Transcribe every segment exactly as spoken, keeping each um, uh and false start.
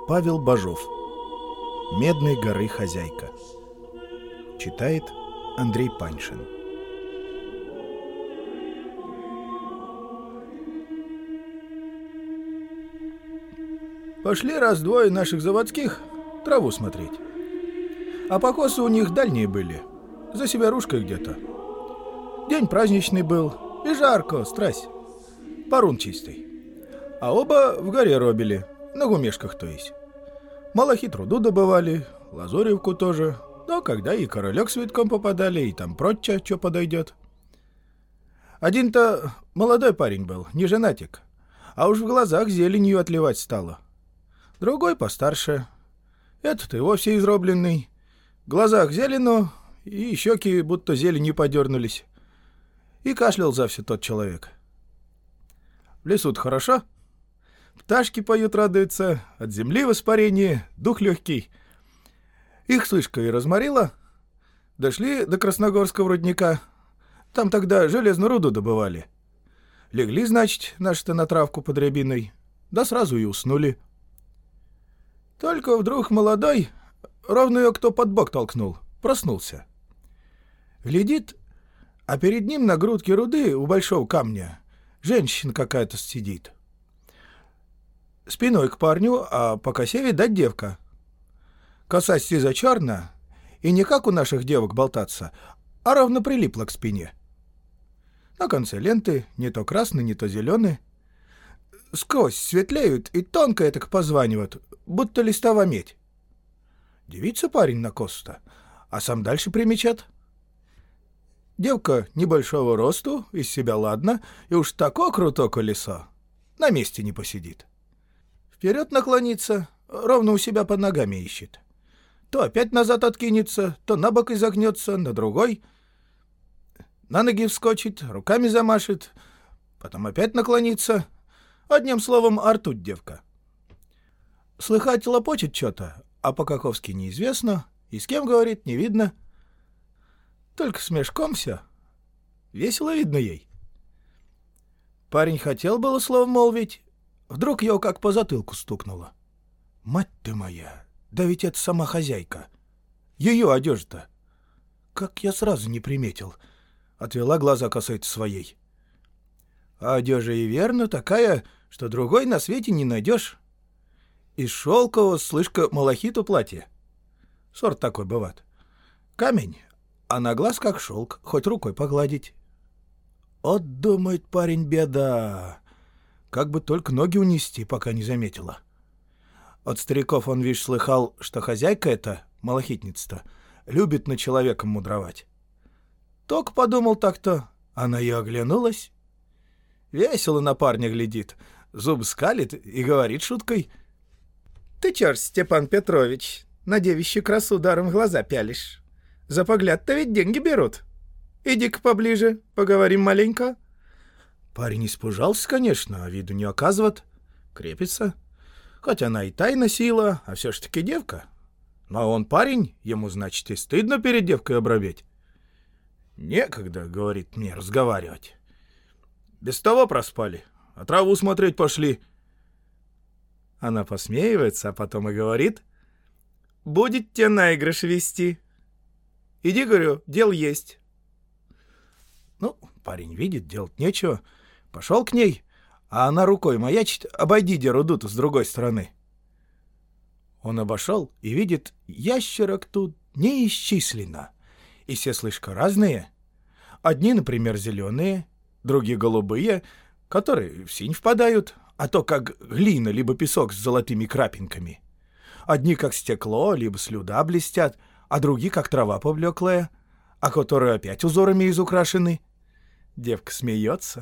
Павел Бажов. «Медной горы хозяйка». Читает Андрей Паньшин. Пошли раз-двое наших заводских траву смотреть. А покосы у них дальние были, за Северушкой где-то. День праздничный был, и жарко, страсть. Парун чистый. А оба в горе робили, на гумешках то есть. Малахи труду добывали, лазоревку тоже. Но когда и королек с Витком попадали, и там прочее, что подойдет. Один-то молодой парень был, не женатик, а уж в глазах зеленью отливать стало. Другой постарше. Этот и вовсе изробленный. В глазах зелено, и щеки будто зеленью подернулись. И кашлял за все тот человек. В лесу-то хорошо. Пташки поют, радуются, от земли воспарение, дух легкий. Их слышка и разморила. Дошли до Красногорского рудника. Там тогда железную руду добывали. Легли, значит, наши-то на травку под рябиной. Да сразу и уснули. Только вдруг молодой, ровно ее кто под бок толкнул, проснулся. Глядит, а перед ним на грудке руды у большого камня женщина какая-то сидит. Спиной к парню, а по косе видать девка. Коса сизо-черна, и не как у наших девок болтаться, а ровно прилипла к спине. На конце ленты не то красный, не то зеленый. Сквозь светлеют и тонко так позванивают, будто листова медь. Девица парень на косу-то, а сам дальше примечат. Девка небольшого росту, из себя ладно, и уж тако круто колесо, на месте не посидит. Вперед наклонится, ровно у себя под ногами ищет. То опять назад откинется, то на бок изогнется, на другой. На ноги вскочит, руками замашет, потом опять наклонится. Одним словом, артуть девка. Слыхать лопочет что-то, а по-каковски неизвестно, и с кем говорит, не видно. Только с мешком все. Весело видно ей. Парень хотел было слово молвить, вдруг его как по затылку стукнуло. Мать ты моя, да ведь это сама хозяйка. Ее одежда-то. Как я сразу не приметил. Отвела глаза косой своей. А одежа и верно такая, что другой на свете не найдешь. Из шелкового, слышка, малахиту платье. Сорт такой бывает. Камень, а на глаз как шелк, хоть рукой погладить. От, думает парень, беда. Как бы только ноги унести, пока не заметила. От стариков он, вишь, слыхал, что хозяйка эта, малахитница-то, любит над человеком мудровать. Только подумал так-то, а на ее оглянулась. Весело на парня глядит, зуб скалит и говорит шуткой: «Ты чё ж, Степан Петрович, на девичью красу даром в глаза пялишь? За погляд-то ведь деньги берут. Иди-ка поближе, поговорим маленько». Парень испужался, конечно, а виду не оказывает. Крепится. Хоть она и тайна сила, а все ж таки девка. Но он парень, ему, значит, и стыдно перед девкой обробеть. «Некогда, — говорит, — мне разговаривать. Без того проспали, а траву смотреть пошли». Она посмеивается, а потом и говорит: «Будет тебе наигрыш вести. Иди, говорю, дел есть». Ну, парень видит, делать нечего. Пошел к ней, а она рукой маячит: «Обойди руду-то с другой стороны». Он обошел и видит, ящерок тут неисчисленно. И все слышка разные. Одни, например, зеленые, другие голубые, которые в синь впадают, а то как глина, либо песок с золотыми крапинками. Одни как стекло, либо слюда блестят, а другие как трава повлеклая, а которые опять узорами изукрашены. Девка смеется.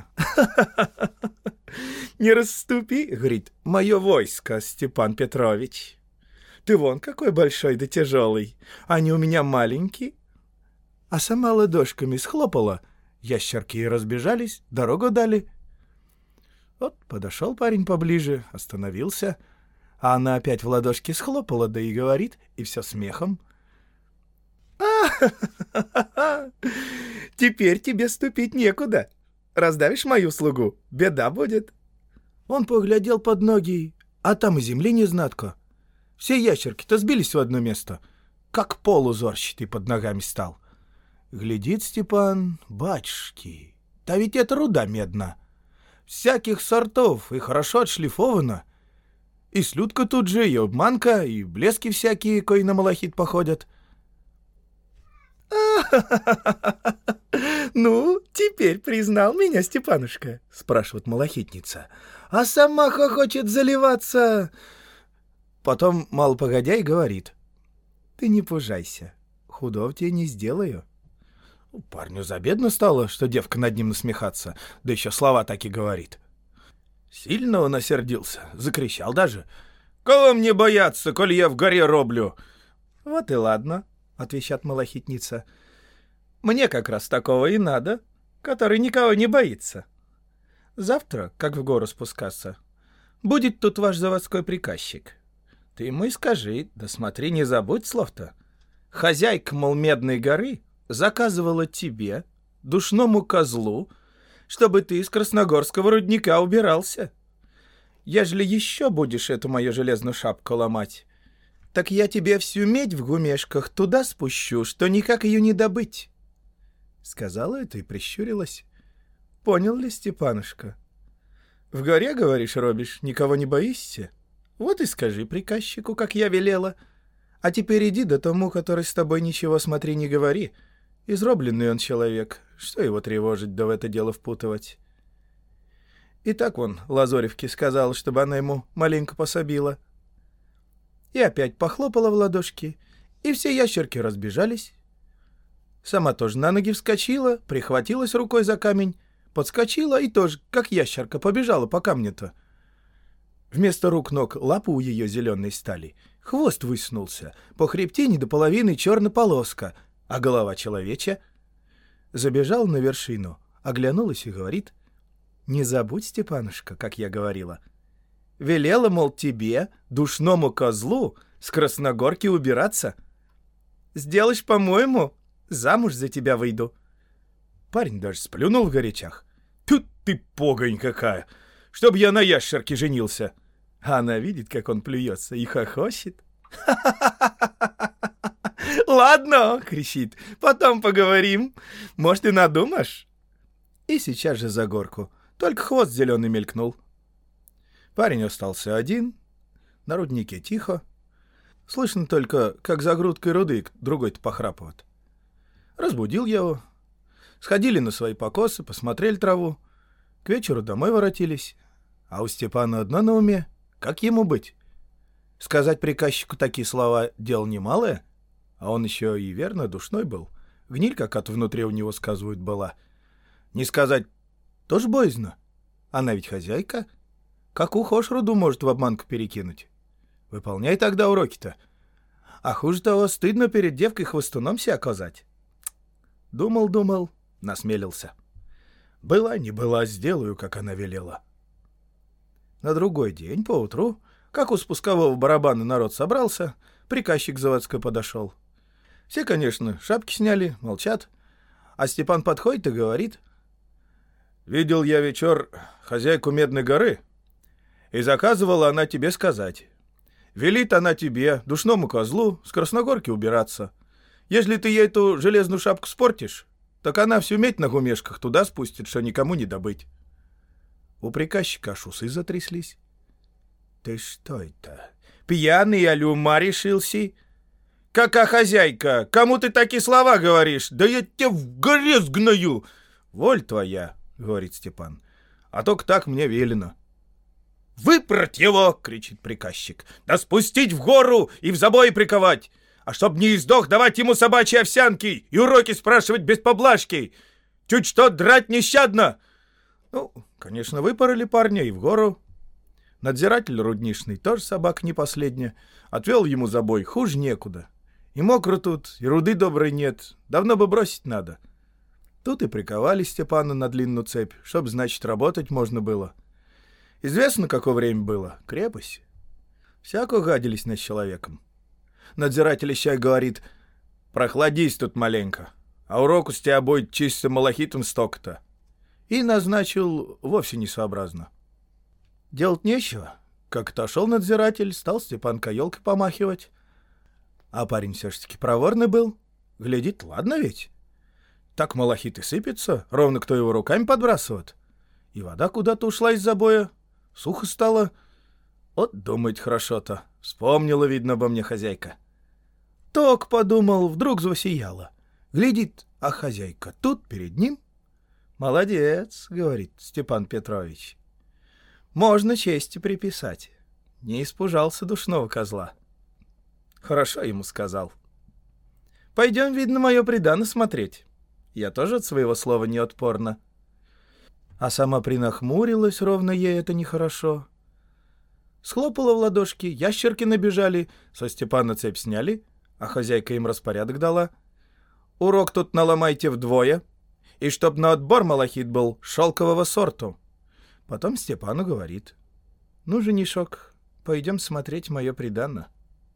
«Не расступи, — говорит, — мое войско, Степан Петрович. Ты вон какой большой да тяжелый, они у меня маленькие». А сама ладошками схлопала, ящерки и разбежались, дорогу дали. Вот подошел парень поближе, остановился, а она опять в ладошки схлопала, да и говорит, и все смехом: «А, теперь тебе ступить некуда. Раздавишь мою слугу, беда будет». Он поглядел под ноги, а там и земли не знатко. Все ящерки-то сбились в одно место, как пол узорчатый под ногами стал. Глядит Степан, батюшки, да ведь это руда медна. Всяких сортов и хорошо отшлифована. И слюдка тут же, и обманка, и блески всякие, кои на малахит походят. «Ну, теперь признал меня Степанушка?» — спрашивает малахитница. «А сама хочет заливаться!» Потом, мало погодя, и говорит: «Ты не пужайся, худого тебе не сделаю». Парню забедно стало, что девка над ним насмехаться, да еще слова так и говорит. Сильно он осердился, закричал даже: «Кого мне бояться, коль я в горе роблю?» «Вот и ладно», — отвечает малахитница. «Мне как раз такого и надо, который никого не боится. Завтра, как в гору спускаться, будет тут ваш заводской приказчик. Ты ему и скажи, да смотри, не забудь слов-то. Хозяйка, мол, Медной горы заказывала тебе, душному козлу, чтобы ты из красногорского рудника убирался. Ежели еще будешь эту мою железную шапку ломать, так я тебе всю медь в гумешках туда спущу, что никак ее не добыть». Сказала это и прищурилась. «Понял ли, Степанушка? В горе, говоришь, робишь, никого не боишься? Вот и скажи приказчику, как я велела. А теперь иди до тому, который с тобой ничего смотри не говори. Изробленный он человек, что его тревожить да в это дело впутывать?» И так он Лазоревке сказал, чтобы она ему маленько пособила. И опять похлопала в ладошки, и все ящерки разбежались. Сама тоже на ноги вскочила, прихватилась рукой за камень, подскочила и тоже, как ящерка, побежала по камню-то. Вместо рук-ног лапы у ее зеленой стали, хвост высунулся, по хребтине до половины черная полоска, а голова человечья. Забежала на вершину, оглянулась и говорит: «Не забудь, Степанушка, как я говорила. Велела, мол, тебе, душному козлу, с Красногорки убираться. Сделаешь, по-моему, замуж за тебя выйду». Парень даже сплюнул в горячах. «Тут ты погонь какая! Чтоб я на ящерке женился!» А она видит, как он плюется, и хохочет. «Ладно!» — кричит. «Потом поговорим. Может, и надумаешь?» И сейчас же за горку. Только хвост зеленый мелькнул. Парень остался один. На руднике тихо. Слышно только, как за грудкой руды другой-то похрапывает. Разбудил его. Сходили на свои покосы, посмотрели траву. К вечеру домой воротились. А у Степана одно на уме. Как ему быть? Сказать приказчику такие слова — дело немалое. А он еще и верно душной был. Гниль как-то внутри у него, сказывают, была. Не сказать тоже боязно. Она ведь хозяйка. Какую хошь руду может в обманку перекинуть? Выполняй тогда уроки-то. А хуже того, стыдно перед девкой хвостуном себя оказать. Думал-думал, насмелился. Была не была, сделаю, как она велела. На другой день, поутру, как у спускового барабана народ собрался, приказчик заводской подошел. Все, конечно, шапки сняли, молчат. А Степан подходит и говорит: «Видел я вечер хозяйку Медной горы, и заказывала она тебе сказать. Велит она тебе, душному козлу, с Красногорки убираться. Если ты ей эту железную шапку спортишь, так она всю медь на гумешках туда спустит, что никому не добыть». У приказчика аж усы затряслись. «Ты что это, пьяный али ума решился? Какая хозяйка? Кому ты такие слова говоришь? Да я тебя в горе сгною!» «Воль твоя», — говорит Степан, — «а только так мне велено». «Выпрать его!» — кричит приказчик. «Да спустить в гору и в забой приковать! А чтоб не издох, давать ему собачьи овсянки и уроки спрашивать без поблажки! Чуть что драть нещадно!» Ну, конечно, выпороли парня и в гору. Надзиратель рудничный, тоже собак не последняя, отвел ему забой, хуже некуда. И мокро тут, и руды доброй нет, давно бы бросить надо. Тут и приковали Степана на длинную цепь, чтоб, значит, работать можно было. Известно, какое время было, крепость. Всяко гадились над человеком. Надзиратель ищай говорит: «Прохладись тут маленько, а уроку с тебя будет чисто малахитом столько-то». И назначил вовсе несообразно. Делать нечего. как отошел надзиратель, стал Степан каелкой помахивать. А парень все-таки проворный был. Глядит, ладно ведь. Так малахит и сыпется, ровно кто его руками подбрасывает. И вода куда-то ушла из забоя. Сухо стало. Вот думать хорошо-то. Вспомнила, видно, обо мне хозяйка. Ток подумал, вдруг засияло. Глядит, а хозяйка тут перед ним. «Молодец», — говорит Степан Петрович. «Можно чести приписать. Не испужался душного козла». Хорошо ему сказал. «Пойдем, видно, мое приданое смотреть. Я тоже от своего слова не отпорна». А сама принахмурилась, ровно ей это нехорошо. Схлопала в ладошки, ящерки набежали, со Степана цепь сняли, а хозяйка им распорядок дала. «Урок тут наломайте вдвое, и чтоб на отбор малахит был шелкового сорту». Потом Степану говорит: «Ну, женишок, пойдем смотреть мое приданное».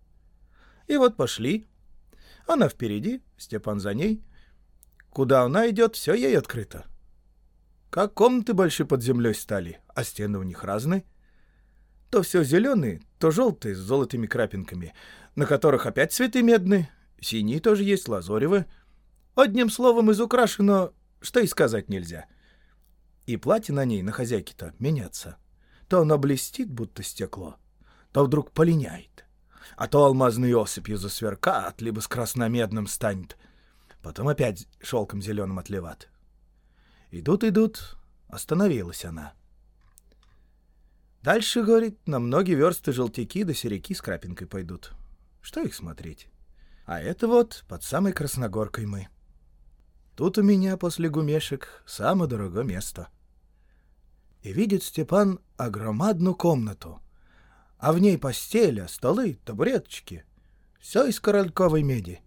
И вот пошли. Она впереди, Степан за ней. Куда она идет, все ей открыто. Как комнаты большие под землей стали, а стены у них разные. То все зеленые, то желтые с золотыми крапинками, на которых опять цветы медные, синие тоже есть, лазоревые. Одним словом, изукрашено, что и сказать нельзя. И платье на ней, на хозяйке-то, меняться. То оно блестит, будто стекло, то вдруг полиняет. А то алмазной осыпью засверкает, либо с красномедным станет. Потом опять шелком зеленым отливат. Идут-идут, остановилась она. Дальше, говорит, на многие версты желтяки да серяки с крапинкой пойдут. Что их смотреть? А это вот под самой Красногоркой мы. Тут у меня после гумешек самое дорогое место. И видит Степан огромадную комнату, а в ней постель, столы, табуреточки. Все из корольковой меди.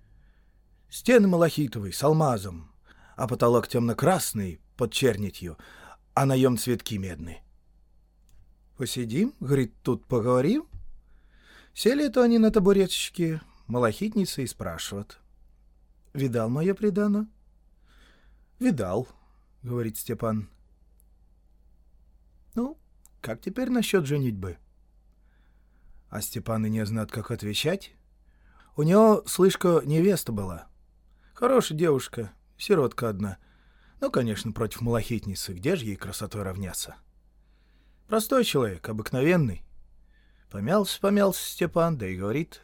Стены малахитовые с алмазом, а потолок темно-красный под чернитью, а наем цветки медные. «Посидим, — говорит, — тут поговорим». Сели-то они на табуреточке, малахитница и спрашивает: «Видал мое приданое?» «Видал, — говорит Степан». «Ну, как теперь насчет женитьбы?» А Степан и не знает, как отвечать. У него, слышка, невеста была. Хорошая девушка, сиротка одна. Ну, конечно, против малахитницы, где же ей красотой равняться? Простой человек, обыкновенный. Помялся, помялся Степан, да и говорит: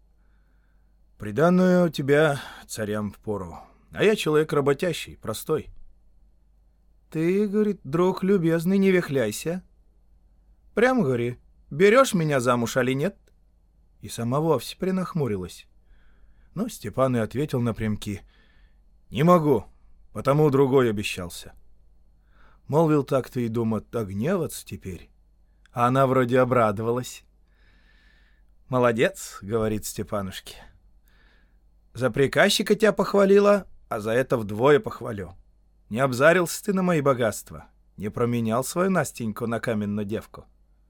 «Приданную тебя царям впору, а я человек работящий, простой». «Ты, — говорит, — друг любезный, не вехляйся. Прям говори, берешь меня замуж, али нет?» И сама вовсе принахмурилась. Но Степан и ответил напрямки: «Не могу, потому другой обещался». Молвил так-то и думает, а гневаться теперь. А она вроде обрадовалась. «Молодец, — говорит Степанушке. За приказчика тебя похвалила, а за это вдвое похвалю. Не обзарился ты на мои богатства, не променял свою Настеньку на каменную девку.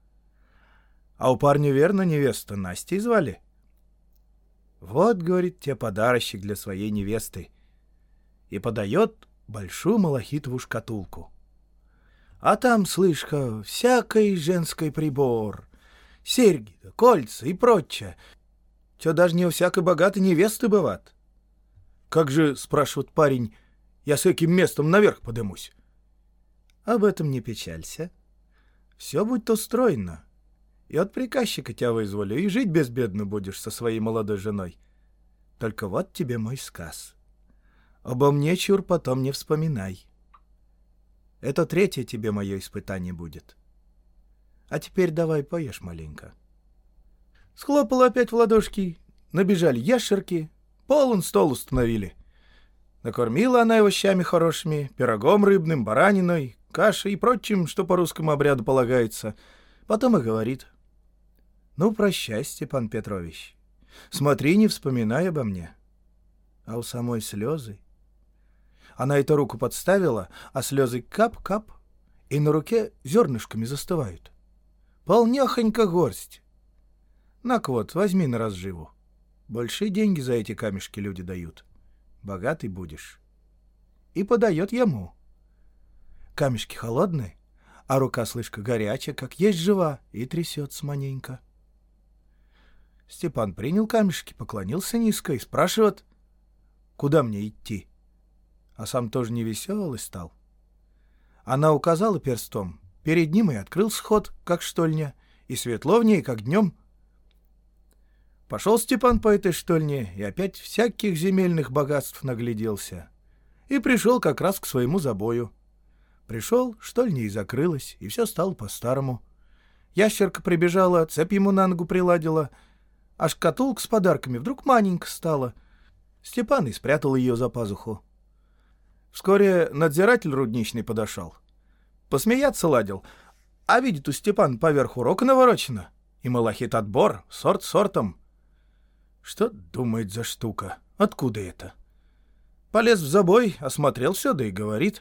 А у парня, верно, невесту Настей звали? Вот, — говорит, — тебе подарочек для своей невесты». И подает большую малахитовую шкатулку. А там, слышка, всякий женский прибор, серьги, кольца и прочее. Чё даже не у всякой богатой невесты бывает. «Как же, — спрашивает парень, — я с каким местом наверх подымусь?» «Об этом не печалься. Все будет устроено. И от приказчика тебя вызволю, и жить безбедно будешь со своей молодой женой. Только вот тебе мой сказ. Обо мне, чур, потом не вспоминай. Это третье тебе мое испытание будет. А теперь давай поешь маленько». Схлопала опять в ладошки, набежали ящерки, полон стол установили. Накормила она его щами хорошими, пирогом рыбным, бараниной, кашей и прочим, что по русскому обряду полагается. Потом и говорит: «Ну, прощай, Степан Петрович, смотри, не вспоминай обо мне». А у самой слезы. Она эту руку подставила, а слезы кап-кап, и на руке зернышками застывают. Полнехонько горсть. На-ка вот, возьми на разживу. Большие деньги за эти камешки люди дают. Богатый будешь. И подает ему. Камешки холодные, а рука, слышка, горячая, как есть жива, и трясется маненько. Степан принял камешки, поклонился низко и спрашивает, куда мне идти? А сам тоже невеселый стал. Она указала перстом, перед ним и открыл сход, как штольня, и светло в ней, как днем. Пошел Степан по этой штольне и опять всяких земельных богатств нагляделся. И пришел как раз к своему забою. Пришел, штольня и закрылась, и все стало по-старому. Ящерка прибежала, цепь ему на ногу приладила, а шкатулка с подарками вдруг маленько стала. Степан и спрятал ее за пазуху. Вскоре надзиратель рудничный подошел. Посмеяться ладил, а видит у Степана поверху рока наворочено, и малахит отбор, сорт сортом. Что думает за штука? Откуда это? Полез в забой, осмотрел все, да и говорит.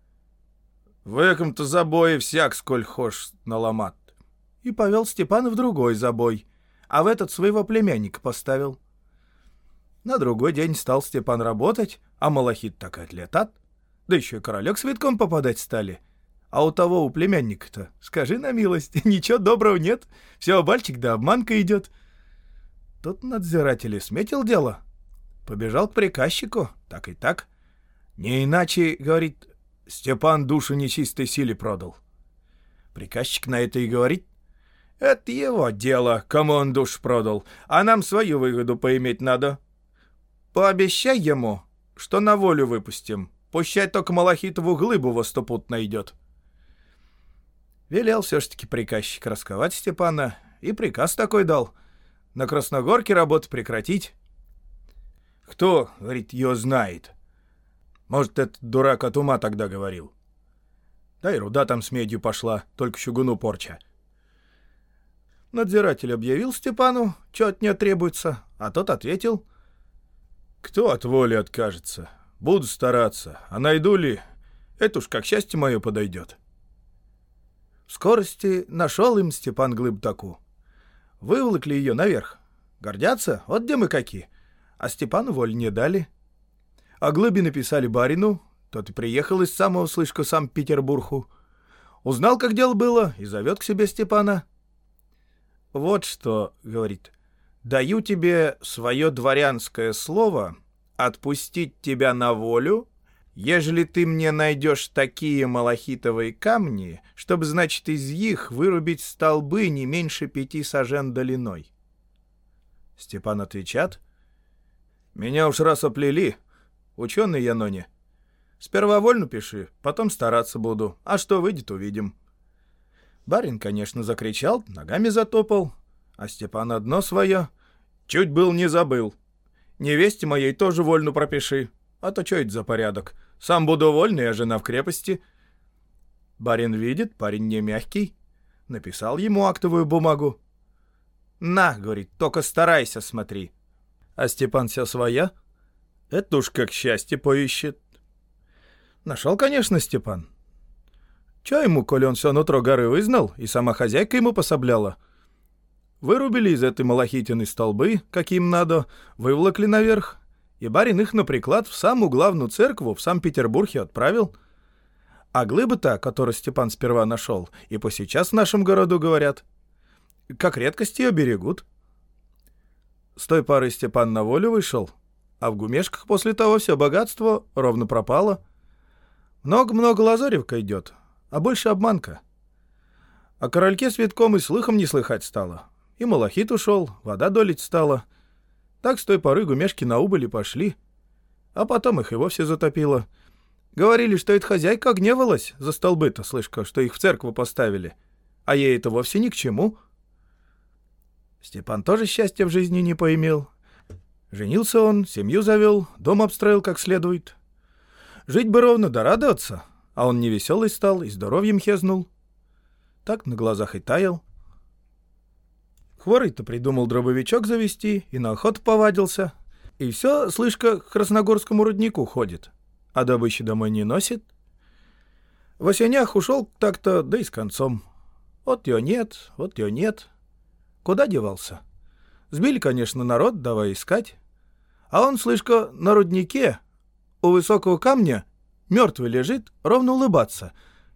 В эком-то забое всяк сколь хошь наломат. И повел Степана в другой забой, а в этот своего племянника поставил. На другой день стал Степан работать, а малахит так и отлетат. Да еще и королек с витком попадать стали. А у того, у племянника-то, скажи на милость, ничего доброго нет, все обальчик да обманка идет. Тут надзиратель и сметил дело. Побежал к приказчику, так и так. Не иначе, говорит, Степан душу нечистой силе продал. Приказчик на это и говорит, это его дело, кому он душу продал, а нам свою выгоду поиметь надо. Пообещай ему, что на волю выпустим, пущай только малахитову глыбу во сто пут найдет. Велел все-таки приказчик расковать Степана, и приказ такой дал — на Красногорке работу прекратить. Кто, говорит, ее знает? Может, этот дурак от ума тогда говорил. Да и руда там с медью пошла, только чугуну порча. Надзиратель объявил Степану, что от нее требуется, а тот ответил. Кто от воли откажется? Буду стараться, а найду ли, это уж как счастье мое подойдет. В скорости нашел им Степан глыб таку. Выволокли ее наверх. Гордятся, вот где мы какие. А Степану воль не дали. О глыбе написали барину, тот и приехал из самого, слышка, Санкт-Петербургу. Узнал, как дело было, и зовет к себе Степана. Вот что, говорит, даю тебе свое дворянское слово отпустить тебя на волю, ежели ты мне найдешь такие малахитовые камни, чтобы, значит, из них вырубить столбы не меньше пяти сажен долиной. Степан отвечает, меня уж раз оплели, ученый я, но не. Сперва вольно пиши, потом стараться буду, а что выйдет, увидим. Барин, конечно, закричал, ногами затопал, а Степан одно свое, чуть был не забыл. Невесте моей тоже вольну пропиши, а то что это за порядок? Сам буду вольный, а жена в крепости. Барин видит, парень не мягкий. Написал ему актовую бумагу. На, говорит, только старайся, смотри. А Степан вся своя. Это уж как счастье поищет. Нашел, конечно, Степан. Че ему, коли он все нутро горы вызнал, и сама хозяйка ему пособляла? Вырубили из этой малахитины столбы, каким надо, выволокли наверх, и барин их на приклад в самую главную церкву в Санкт-Петербурге отправил. А глыба-то, которую Степан сперва нашел, и по сейчас в нашем городу говорят, как редкость ее берегут. С той поры Степан на волю вышел, а в гумешках после того все богатство ровно пропало. Много-много лазоревка идет, а больше обманка. О корольке с витком и слыхом не слыхать стало. И малахит ушел, вода долить стала. Так с той поры гумешки на убыли пошли. А потом их и вовсе затопило. Говорили, что это хозяйка гневалась за столбы-то, слышка, что их в церкву поставили. А ей это вовсе ни к чему. Степан тоже счастья в жизни не поимел. Женился он, семью завел, дом обстроил как следует. Жить бы ровно да радоваться, а он невеселый стал и здоровьем хезнул. Так на глазах и таял. Хворый-то придумал дробовичок завести и на охоту повадился. И все, слышка, к красногорскому руднику ходит, а добычи домой не носит. В осенях ушел так-то, да и с концом. Вот ее нет, вот ее нет. Куда девался? Сбили, конечно, народ, давай искать. А он, слышка, на руднике у высокого камня мертвый лежит, ровно улыбаться,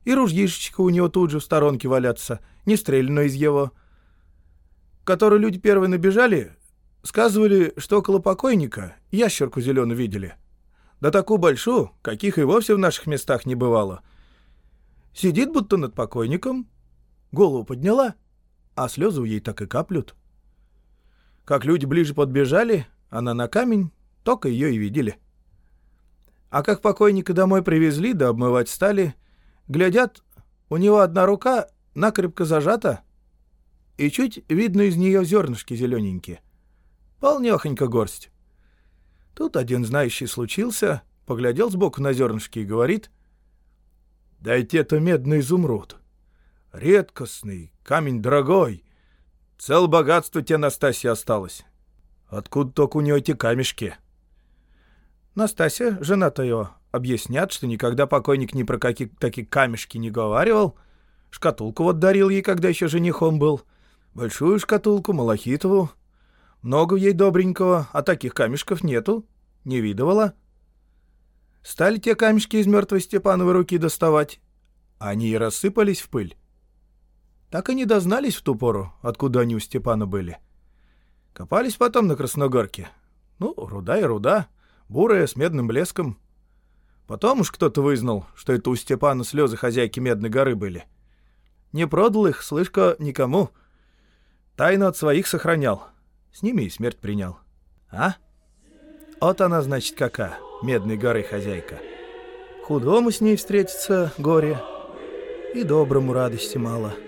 И ружьишечко у него тут же в сторонке валяться, не стрельно из его. Которые люди первые набежали, сказывали, что около покойника ящерку зеленую видели. Да такую большую, каких и вовсе в наших местах не бывало. Сидит будто над покойником, голову подняла, а слезы у ей так и каплют. Как люди ближе подбежали, она на камень, только ее и видели. А как покойника домой привезли, да обмывать стали, глядят, у него одна рука накрепко зажата, и чуть видно из нее зернышки зелененькие. Полнехонько горсть. Тут один знающий случился, поглядел сбоку на зернышки и говорит: «Дайте это медный изумруд. Редкостный, камень дорогой. Целое богатство тебе, Настасья, осталось. Откуда только у нее эти камешки?» Настасья, жена-то его, объяснят, что никогда покойник ни про какие такие камешки не говаривал. Шкатулку вот дарил ей, когда еще женихом был. Большую шкатулку, малахитову. Много ей добренького, а таких камешков нету. Не видывала. Стали те камешки из мертвой Степановой руки доставать. Они и рассыпались в пыль. Так и не дознались в ту пору, откуда они у Степана были. Копались потом на Красногорке. Ну, руда и руда, бурая, с медным блеском. Потом уж кто-то вызнал, что это у Степана слезы хозяйки Медной горы были. Не продал их, слышка, никому. Тайну от своих сохранял. С ними и смерть принял. А? Вот она, значит, какая, Медной горы хозяйка. Худому с ней встретиться горе, и доброму радости мало.